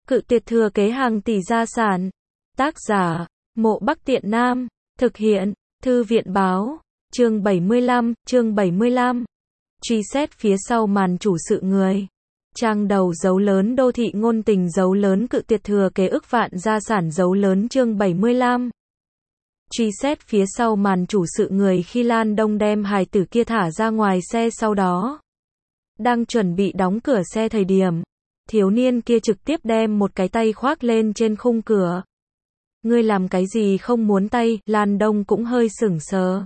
Cự tuyệt thừa kế hàng tỷ gia sản. Tác giả, Mộ Bắc Tiện Nam. Thực hiện, Thư viện báo. Chương 75. Truy xét phía sau màn chủ sự người. Trang đầu dấu lớn đô thị ngôn tình dấu lớn cự tuyệt thừa kế ức vạn gia sản dấu lớn chương 75. Truy xét phía sau màn chủ sự người khi Lan Đông đem hài tử kia thả ra ngoài xe sau đó. Đang chuẩn bị đóng cửa xe thời điểm, thiếu niên kia trực tiếp đem một cái tay khoác lên trên khung cửa. Ngươi làm cái gì không muốn tay, Lan Đông cũng hơi sửng sờ.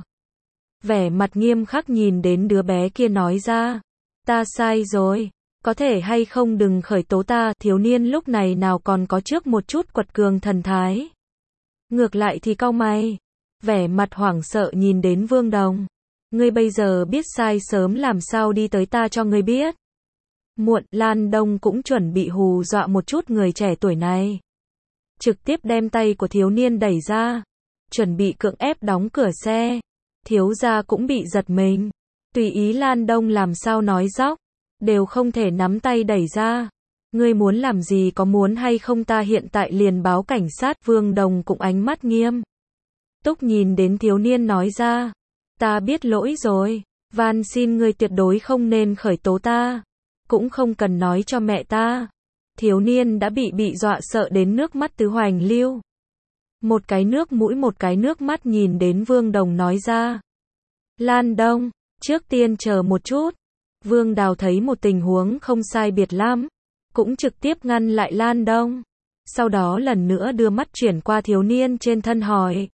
Vẻ mặt nghiêm khắc nhìn đến đứa bé kia nói ra. Ta sai rồi, có thể hay không đừng khởi tố ta, thiếu niên lúc này nào còn có trước một chút quật cường thần thái. Ngược lại thì cau mày, vẻ mặt hoảng sợ nhìn đến Vương Đồng. Ngươi bây giờ biết sai sớm làm sao đi tới ta cho ngươi biết. Muộn, Lan Đông cũng chuẩn bị hù dọa một chút người trẻ tuổi này. Trực tiếp đem tay của thiếu niên đẩy ra, chuẩn bị cưỡng ép đóng cửa xe. Thiếu gia cũng bị giật mình. Tùy ý Lan Đông làm sao nói dóc, đều không thể nắm tay đẩy ra. Ngươi muốn làm gì, có muốn hay không ta hiện tại liền báo cảnh sát. Vương Đồng cũng ánh mắt nghiêm túc nhìn đến thiếu niên nói ra. Ta biết lỗi rồi, van xin ngươi tuyệt đối không nên khởi tố ta, cũng không cần nói cho mẹ ta. Thiếu niên đã bị dọa sợ đến nước mắt tứ hoành lưu. Một cái nước mũi một cái nước mắt nhìn đến Vương Đồng nói ra. Lan Đông, trước tiên chờ một chút. Vương Đào thấy một tình huống không sai biệt lắm, cũng trực tiếp ngăn lại Lan Đông. Sau đó lần nữa đưa mắt chuyển qua thiếu niên trên thân hỏi.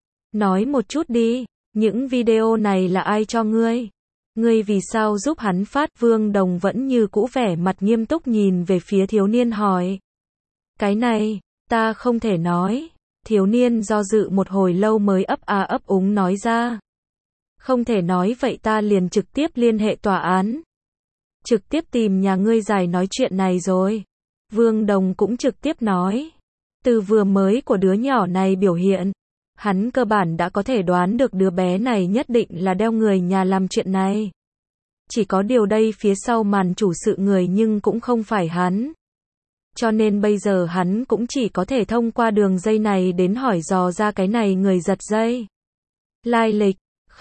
Nói một chút đi, những video này là ai cho ngươi? Ngươi vì sao giúp hắn phát? Vương Đồng vẫn như cũ vẻ mặt nghiêm túc nhìn về phía thiếu niên hỏi. Cái này, ta không thể nói. Thiếu niên do dự một hồi lâu mới ấp úng nói ra. Không thể nói vậy ta liền trực tiếp liên hệ tòa án. Trực tiếp tìm nhà ngươi giải nói chuyện này rồi. Vương Đồng cũng trực tiếp nói. Từ vừa mới của đứa nhỏ này biểu hiện, hắn cơ bản đã có thể đoán được đứa bé này nhất định là đeo người nhà làm chuyện này. Chỉ có điều đây phía sau màn chủ sự người nhưng cũng không phải hắn. Cho nên bây giờ hắn cũng chỉ có thể thông qua đường dây này đến hỏi dò ra cái này người giật dây. Lai lịch,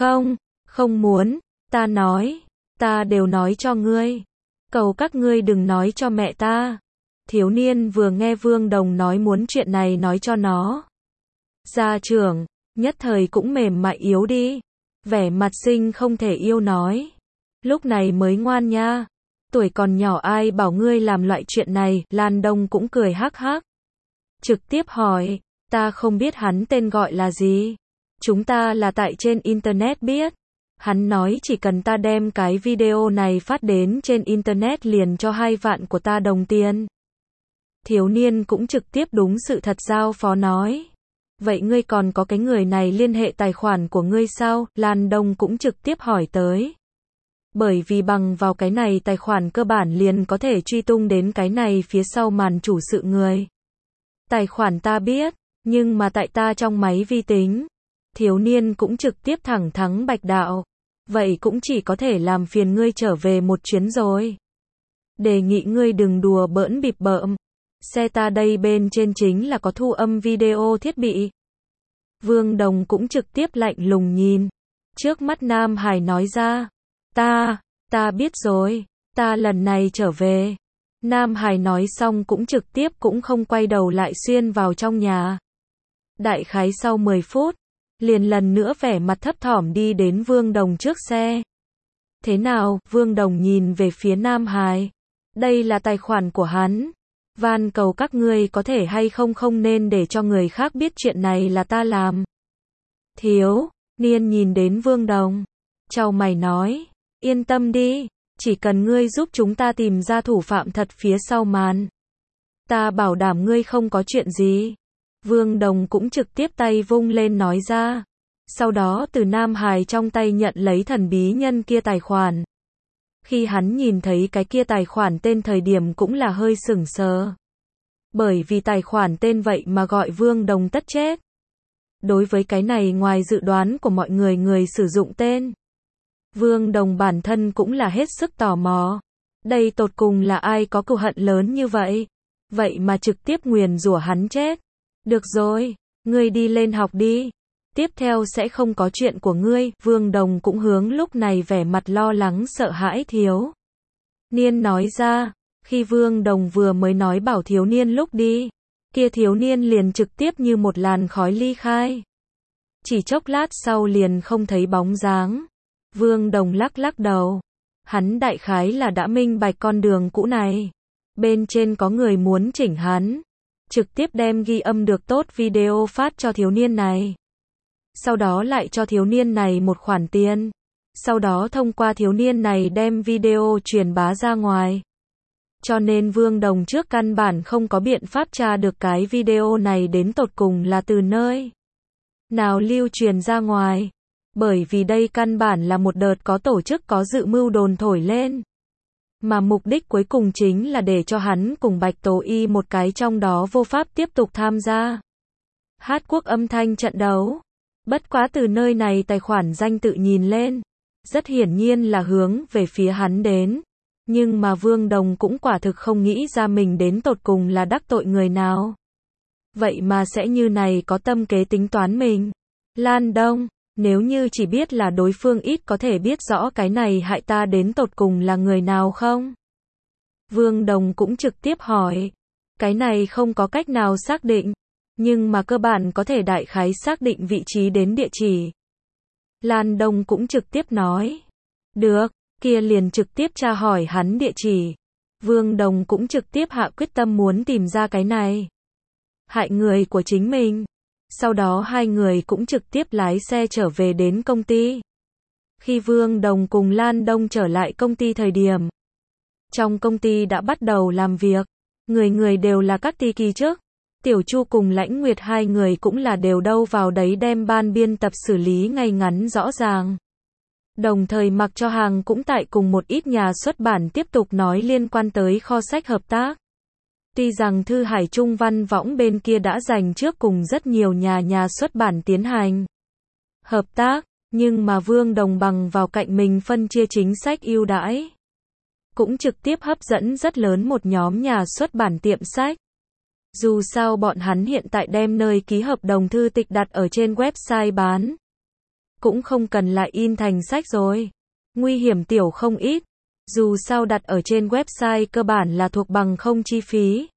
không muốn, ta nói, ta đều nói cho ngươi. Cầu các ngươi đừng nói cho mẹ ta. Thiếu niên vừa nghe Vương Đồng nói muốn chuyện này nói cho nó. Gia trưởng, nhất thời cũng mềm mại yếu đi. Vẻ mặt sinh không thể yêu nói. Lúc này mới ngoan nha. Tuổi còn nhỏ ai bảo ngươi làm loại chuyện này. Lan Đông cũng cười hắc hắc. Trực tiếp hỏi, ta không biết hắn tên gọi là gì. Chúng ta là tại trên internet biết. Hắn nói chỉ cần ta đem cái video này phát đến trên internet liền cho 2 vạn của ta đồng tiền. Thiếu niên cũng trực tiếp đúng sự thật giao phó nói. Vậy ngươi còn có cái người này liên hệ tài khoản của ngươi sao? Lan Đông cũng trực tiếp hỏi tới. Bởi vì bằng vào cái này tài khoản cơ bản liền có thể truy tung đến cái này phía sau màn chủ sự người. Tài khoản ta biết, nhưng mà tại ta trong máy vi tính. Thiếu niên cũng trực tiếp thẳng thắn bạch đạo. Vậy cũng chỉ có thể làm phiền ngươi trở về một chuyến rồi. Đề nghị ngươi đừng đùa bỡn bịp bợm. Xe ta đây bên trên chính là có thu âm video thiết bị. Vương Đồng cũng trực tiếp lạnh lùng nhìn. Trước mắt Nam Hải nói ra. Ta biết rồi. Ta lần này trở về. Nam Hải nói xong cũng trực tiếp cũng không quay đầu lại xuyên vào trong nhà. Đại khái sau 10 phút. Liền lần nữa vẻ mặt thấp thỏm đi đến Vương Đồng trước xe. Thế nào? Vương Đồng nhìn về phía Nam Hải. Đây là tài khoản của hắn. Van cầu các ngươi có thể hay không nên để cho người khác biết chuyện này là ta làm. Thiếu niên nhìn đến Vương Đồng. Chau mày nói. Yên tâm đi. Chỉ cần ngươi giúp chúng ta tìm ra thủ phạm thật phía sau màn. Ta bảo đảm ngươi không có chuyện gì. Vương Đồng cũng trực tiếp tay vung lên nói ra. Sau đó từ Nam Hải trong tay nhận lấy thần bí nhân kia tài khoản. Khi hắn nhìn thấy cái kia tài khoản tên thời điểm cũng là hơi sửng sờ. Bởi vì tài khoản tên vậy mà gọi Vương Đồng tất chết. Đối với cái này ngoài dự đoán của mọi người sử dụng tên. Vương Đồng bản thân cũng là hết sức tò mò. Đây tột cùng là ai có cừu hận lớn như vậy? vậy mà trực tiếp nguyền rủa hắn chết. Được rồi, ngươi đi lên học đi. Tiếp theo sẽ không có chuyện của ngươi. Vương Đồng cũng hướng lúc này vẻ mặt lo lắng sợ hãi thiếu niên nói ra. Khi Vương Đồng vừa mới nói bảo thiếu niên lúc đi, kia thiếu niên liền trực tiếp như một làn khói ly khai. Chỉ chốc lát sau liền không thấy bóng dáng. Vương Đồng lắc lắc đầu. Hắn đại khái là đã minh bạch con đường cũ này. Bên trên có người muốn chỉnh hắn. Trực tiếp đem ghi âm được tốt video phát cho thiếu niên này. Sau đó lại cho thiếu niên này một khoản tiền. Sau đó thông qua thiếu niên này đem video truyền bá ra ngoài. Cho nên Vương Đồng trước căn bản không có biện pháp tra được cái video này đến tột cùng là từ nơi nào lưu truyền ra ngoài. Bởi vì đây căn bản là một đợt có tổ chức có dự mưu đồn thổi lên. Mà mục đích cuối cùng chính là để cho hắn cùng Bạch Tố Y một cái trong đó vô pháp tiếp tục tham gia hát quốc âm thanh trận đấu. Bất quá từ nơi này tài khoản danh tự nhìn lên, rất hiển nhiên là hướng về phía hắn đến. Nhưng mà Vương Đồng cũng quả thực không nghĩ ra mình đến tột cùng là đắc tội người nào. Vậy mà sẽ như này có tâm kế tính toán mình. Lan Đông, nếu như chỉ biết là đối phương ít có thể biết rõ cái này hại ta đến tột cùng là người nào không? Vương Đồng cũng trực tiếp hỏi. Cái này không có cách nào xác định, nhưng mà cơ bản có thể đại khái xác định vị trí đến địa chỉ. Lan Đông cũng trực tiếp nói. Được, kia liền trực tiếp tra hỏi hắn địa chỉ. Vương Đồng cũng trực tiếp hạ quyết tâm muốn tìm ra cái này hại người của chính mình. Sau đó hai người cũng trực tiếp lái xe trở về đến công ty. Khi Vương Đồng cùng Lan Đông trở lại công ty thời điểm, trong công ty đã bắt đầu làm việc. Người người đều là các ty kỳ chức. Tiểu Chu cùng Lãnh Nguyệt hai người cũng là đều đâu vào đấy đem ban biên tập xử lý ngay ngắn rõ ràng. Đồng thời mặc cho hàng cũng tại cùng một ít nhà xuất bản tiếp tục nói liên quan tới kho sách hợp tác. Tuy rằng Thư Hải Trung Văn Võng bên kia đã dành trước cùng rất nhiều nhà xuất bản tiến hành hợp tác, nhưng mà Vương Đồng bằng vào cạnh mình phân chia chính sách ưu đãi, cũng trực tiếp hấp dẫn rất lớn một nhóm nhà xuất bản tiệm sách. Dù sao bọn hắn hiện tại đem nơi ký hợp đồng thư tịch đặt ở trên website bán, cũng không cần lại in thành sách rồi. Nguy hiểm tiểu không ít. Dù sao đặt ở trên website cơ bản là thuộc bằng không chi phí.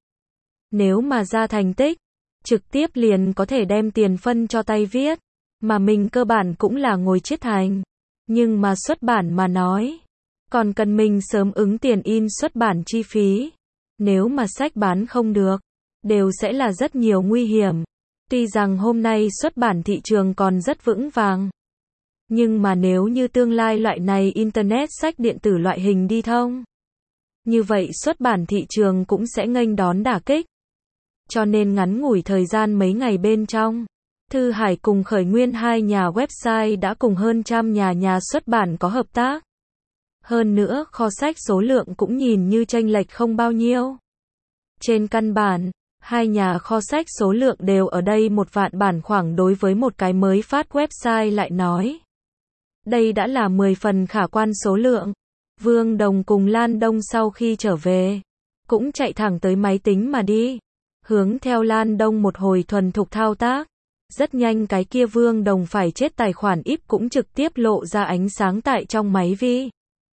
Nếu mà ra thành tích, trực tiếp liền có thể đem tiền phân cho tay viết. Mà mình cơ bản cũng là ngồi chiết thành. Nhưng mà xuất bản mà nói, còn cần mình sớm ứng tiền in xuất bản chi phí. Nếu mà sách bán không được, đều sẽ là rất nhiều nguy hiểm. Tuy rằng hôm nay xuất bản thị trường còn rất vững vàng, nhưng mà nếu như tương lai loại này Internet sách điện tử loại hình đi thông, như vậy xuất bản thị trường cũng sẽ nghênh đón đả kích. Cho nên ngắn ngủi thời gian mấy ngày bên trong, Thư Hải cùng Khởi Nguyên hai nhà website đã cùng hơn trăm nhà xuất bản có hợp tác. Hơn nữa, kho sách số lượng cũng nhìn như chênh lệch không bao nhiêu. Trên căn bản, hai nhà kho sách số lượng đều ở đây 1 vạn bản khoảng đối với một cái mới phát website lại nói. Đây đã là 10 phần khả quan số lượng. Vương Đồng cùng Lan Đông sau khi trở về, cũng chạy thẳng tới máy tính mà đi. Hướng theo Lan Đông một hồi thuần thục thao tác. Rất nhanh cái kia Vương Đồng phải chết tài khoản IP cũng trực tiếp lộ ra ánh sáng tại trong máy vi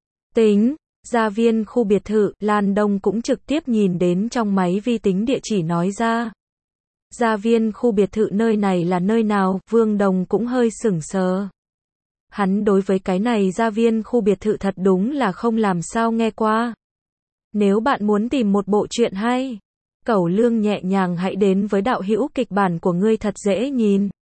tính. Gia viên khu biệt thự, Lan Đông cũng trực tiếp nhìn đến trong máy vi tính địa chỉ nói ra. Gia viên khu biệt thự nơi này là nơi nào? Vương Đồng cũng hơi sửng sờ. Hắn đối với cái này gia viên khu biệt thự thật đúng là không làm sao nghe qua. Nếu bạn muốn tìm một bộ truyện hay, Cẩu Lương nhẹ nhàng hãy đến với đạo hữu kịch bản của ngươi thật dễ nhìn.